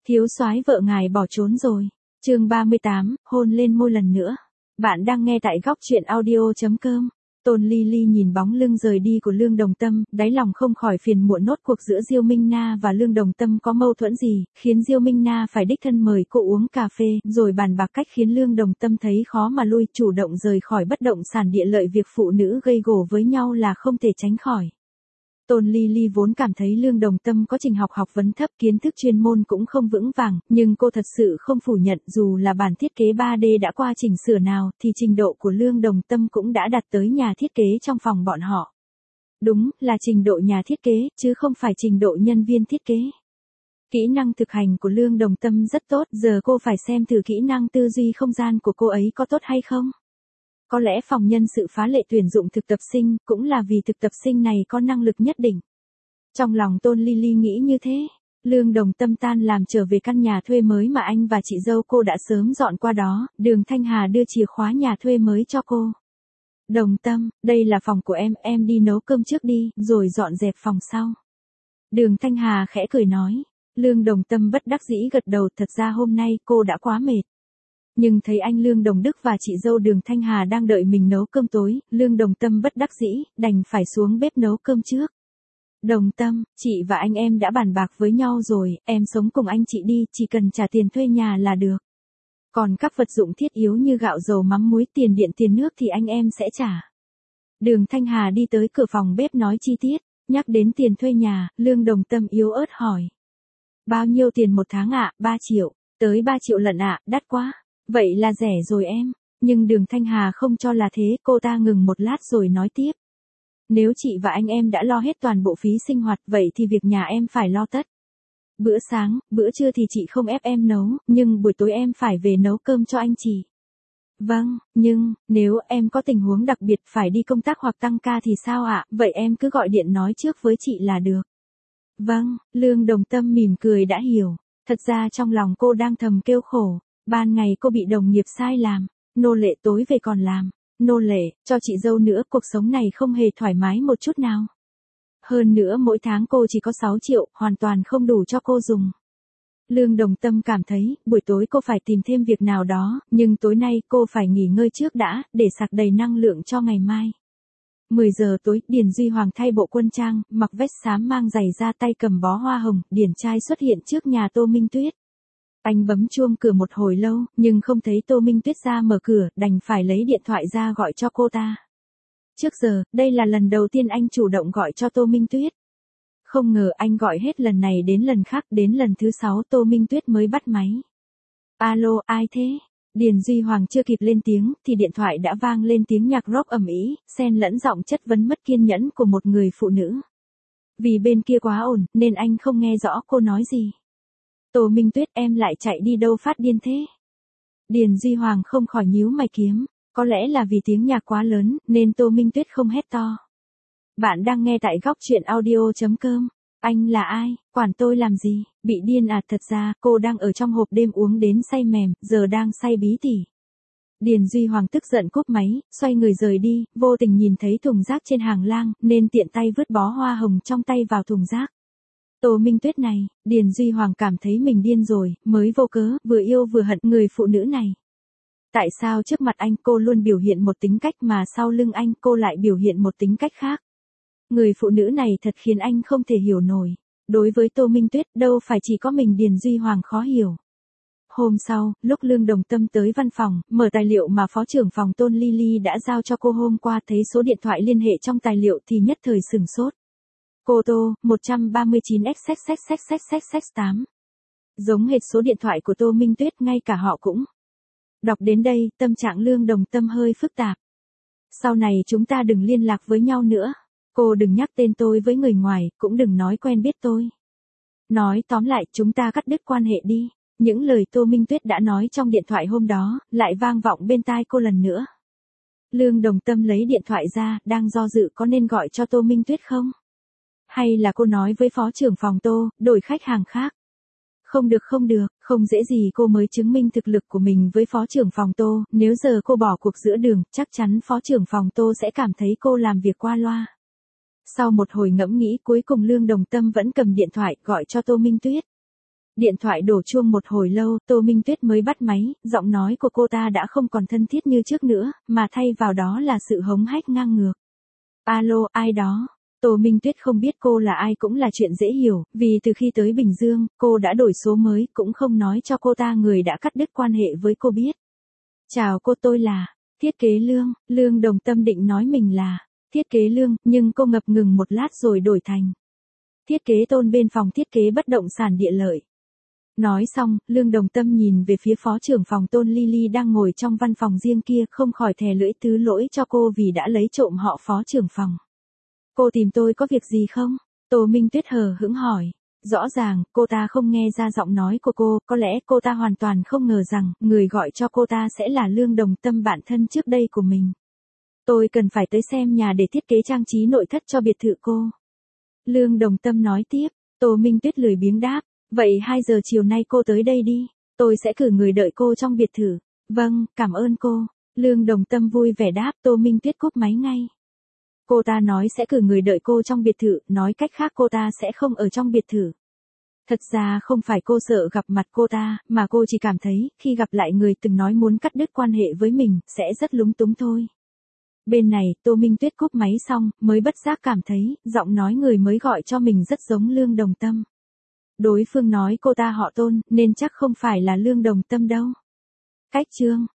Thiếu soái vợ ngài bỏ trốn rồi. Chương 38, hôn lên môi lần nữa. Bạn đang nghe tại góc truyện audio.com. Tôn Ly Ly nhìn bóng lưng rời đi của Lương Đồng Tâm, đáy lòng không khỏi phiền muộn nốt cuộc giữa Diêu Minh Na và Lương Đồng Tâm có mâu thuẫn gì, khiến Diêu Minh Na phải đích thân mời cô uống cà phê, rồi bàn bạc cách khiến Lương Đồng Tâm thấy khó mà lui, chủ động rời khỏi bất động sản địa lợi. Việc phụ nữ gây gổ với nhau là không thể tránh khỏi. Tôn Ly Ly vốn cảm thấy Lương Đồng Tâm có trình học vấn thấp, kiến thức chuyên môn cũng không vững vàng, nhưng cô thật sự không phủ nhận dù là bản thiết kế 3D đã qua chỉnh sửa nào thì trình độ của Lương Đồng Tâm cũng đã đạt tới nhà thiết kế trong phòng bọn họ. Đúng là trình độ nhà thiết kế, chứ không phải trình độ nhân viên thiết kế. Kỹ năng thực hành của Lương Đồng Tâm rất tốt, giờ cô phải xem thử kỹ năng tư duy không gian của cô ấy có tốt hay không. Có lẽ phòng nhân sự phá lệ tuyển dụng thực tập sinh, cũng là vì thực tập sinh này có năng lực nhất định. Trong lòng Tôn Ly Ly nghĩ như thế, Lương Đồng Tâm tan làm trở về căn nhà thuê mới mà anh và chị dâu cô đã sớm dọn qua đó, Đường Thanh Hà đưa chìa khóa nhà thuê mới cho cô. Đồng Tâm, đây là phòng của em đi nấu cơm trước đi, rồi dọn dẹp phòng sau. Đường Thanh Hà khẽ cười nói. Lương Đồng Tâm bất đắc dĩ gật đầu, thật ra hôm nay cô đã quá mệt. Nhưng thấy anh Lương Đồng Đức và chị dâu Đường Thanh Hà đang đợi mình nấu cơm tối, Lương Đồng Tâm bất đắc dĩ, đành phải xuống bếp nấu cơm trước. Đồng Tâm, chị và anh em đã bàn bạc với nhau rồi, em sống cùng anh chị đi, chỉ cần trả tiền thuê nhà là được. Còn các vật dụng thiết yếu như gạo dầu mắm muối, tiền điện tiền nước thì anh em sẽ trả. Đường Thanh Hà đi tới cửa phòng bếp nói chi tiết, nhắc đến tiền thuê nhà, Lương Đồng Tâm yếu ớt hỏi. Bao nhiêu tiền một tháng ạ? 3 triệu, tới 3 triệu lận ạ, đắt quá. Vậy là rẻ rồi em. Nhưng Đường Thanh Hà không cho là thế, cô ta ngừng một lát rồi nói tiếp. Nếu chị và anh em đã lo hết toàn bộ phí sinh hoạt, vậy thì việc nhà em phải lo tất. Bữa sáng, bữa trưa thì chị không ép em nấu, nhưng buổi tối em phải về nấu cơm cho anh chị. Vâng, nhưng, nếu em có tình huống đặc biệt phải đi công tác hoặc tăng ca thì sao ạ? Vậy em cứ gọi điện nói trước với chị là được. Vâng, Lương Đồng Tâm mỉm cười đã hiểu. Thật ra trong lòng cô đang thầm kêu khổ. Ban ngày cô bị đồng nghiệp sai làm, nô lệ, tối về còn làm nô lệ cho chị dâu nữa, cuộc sống này không hề thoải mái một chút nào. Hơn nữa mỗi tháng cô chỉ có 6 triệu, hoàn toàn không đủ cho cô dùng. Lương Đồng Tâm cảm thấy, buổi tối cô phải tìm thêm việc nào đó, nhưng tối nay cô phải nghỉ ngơi trước đã, để sạc đầy năng lượng cho ngày mai. 10 giờ tối, Điền Duy Hoàng thay bộ quân trang, mặc vest xám mang giày da, tay cầm bó hoa hồng, điển trai xuất hiện trước nhà Tô Minh Tuyết. Anh bấm chuông cửa một hồi lâu, nhưng không thấy Tô Minh Tuyết ra mở cửa, đành phải lấy điện thoại ra gọi cho cô ta. Trước giờ, đây là lần đầu tiên anh chủ động gọi cho Tô Minh Tuyết. Không ngờ anh gọi hết lần này đến lần khác, đến lần thứ 6 Tô Minh Tuyết mới bắt máy. Alo, ai thế? Điền Duy Hoàng chưa kịp lên tiếng, thì điện thoại đã vang lên tiếng nhạc rock ầm ĩ, xen lẫn giọng chất vấn mất kiên nhẫn của một người phụ nữ. Vì bên kia quá ồn, nên anh không nghe rõ cô nói gì. Tô Minh Tuyết, em lại chạy đi đâu phát điên thế? Điền Duy Hoàng không khỏi nhíu mày kiếm, có lẽ là vì tiếng nhạc quá lớn, nên Tô Minh Tuyết không hét to. Bạn đang nghe tại góc truyện audio.com. Anh là ai, quản tôi làm gì, bị điên à? Thật ra, cô đang ở trong hộp đêm uống đến say mềm, giờ đang say bí tỉ. Điền Duy Hoàng tức giận cúp máy, xoay người rời đi, vô tình nhìn thấy thùng rác trên hàng lang, nên tiện tay vứt bó hoa hồng trong tay vào thùng rác. Tô Minh Tuyết này, Điền Duy Hoàng cảm thấy mình điên rồi, mới vô cớ, vừa yêu vừa hận người phụ nữ này. Tại sao trước mặt anh cô luôn biểu hiện một tính cách mà sau lưng anh cô lại biểu hiện một tính cách khác? Người phụ nữ này thật khiến anh không thể hiểu nổi. Đối với Tô Minh Tuyết, đâu phải chỉ có mình Điền Duy Hoàng khó hiểu. Hôm sau, lúc Lương Đồng Tâm tới văn phòng, mở tài liệu mà phó trưởng phòng Tôn Ly Ly đã giao cho cô hôm qua, thấy số điện thoại liên hệ trong tài liệu thì nhất thời sửng sốt. Cô Tô, 139XXXXXXX8. Giống hệt số điện thoại của Tô Minh Tuyết, ngay cả họ cũng. Đọc đến đây, tâm trạng Lương Đồng Tâm hơi phức tạp. Sau này chúng ta đừng liên lạc với nhau nữa. Cô đừng nhắc tên tôi với người ngoài, cũng đừng nói quen biết tôi. Nói tóm lại, chúng ta cắt đứt quan hệ đi. Những lời Tô Minh Tuyết đã nói trong điện thoại hôm đó, lại vang vọng bên tai cô lần nữa. Lương Đồng Tâm lấy điện thoại ra, đang do dự có nên gọi cho Tô Minh Tuyết không? Hay là cô nói với phó trưởng phòng Tô, đổi khách hàng khác? Không được, không dễ gì cô mới chứng minh thực lực của mình với phó trưởng phòng Tô, nếu giờ cô bỏ cuộc giữa đường, chắc chắn phó trưởng phòng Tô sẽ cảm thấy cô làm việc qua loa. Sau một hồi ngẫm nghĩ, cuối cùng Lương Đồng Tâm vẫn cầm điện thoại gọi cho Tô Minh Tuyết. Điện thoại đổ chuông một hồi lâu, Tô Minh Tuyết mới bắt máy, giọng nói của cô ta đã không còn thân thiết như trước nữa, mà thay vào đó là sự hống hách ngang ngược. Alo, ai đó? Tô Minh Tuyết không biết cô là ai cũng là chuyện dễ hiểu, vì từ khi tới Bình Dương, cô đã đổi số mới, cũng không nói cho cô ta người đã cắt đứt quan hệ với cô biết. Chào cô, tôi là Thiết Kế Lương. Lương Đồng Tâm định nói mình là Thiết Kế Lương, nhưng cô ngập ngừng một lát rồi đổi thành Thiết Kế Tôn bên phòng thiết kế bất động sản Địa Lợi. Nói xong, Lương Đồng Tâm nhìn về phía phó trưởng phòng Tôn Ly đang ngồi trong văn phòng riêng kia, không khỏi thè lưỡi thứ lỗi cho cô vì đã lấy trộm họ phó trưởng phòng. Cô tìm tôi có việc gì không? Tô Minh Tuyết hờ hững hỏi. Rõ ràng, cô ta không nghe ra giọng nói của cô, có lẽ cô ta hoàn toàn không ngờ rằng, người gọi cho cô ta sẽ là Lương Đồng Tâm bạn thân trước đây của mình. Tôi cần phải tới xem nhà để thiết kế trang trí nội thất cho biệt thự cô. Lương Đồng Tâm nói tiếp. Tô Minh Tuyết lười biếng đáp. Vậy 2 giờ chiều nay cô tới đây đi, tôi sẽ cử người đợi cô trong biệt thự. Vâng, cảm ơn cô. Lương Đồng Tâm vui vẻ đáp. Tô Minh Tuyết cúp máy ngay. Cô ta nói sẽ cử người đợi cô trong biệt thự, nói cách khác cô ta sẽ không ở trong biệt thự. Thật ra không phải cô sợ gặp mặt cô ta, mà cô chỉ cảm thấy, khi gặp lại người từng nói muốn cắt đứt quan hệ với mình, sẽ rất lúng túng thôi. Bên này, Tô Minh Tuyết cúp máy xong, mới bất giác cảm thấy, giọng nói người mới gọi cho mình rất giống Lương Đồng Tâm. Đối phương nói cô ta họ Tôn, nên chắc không phải là Lương Đồng Tâm đâu. Cách chương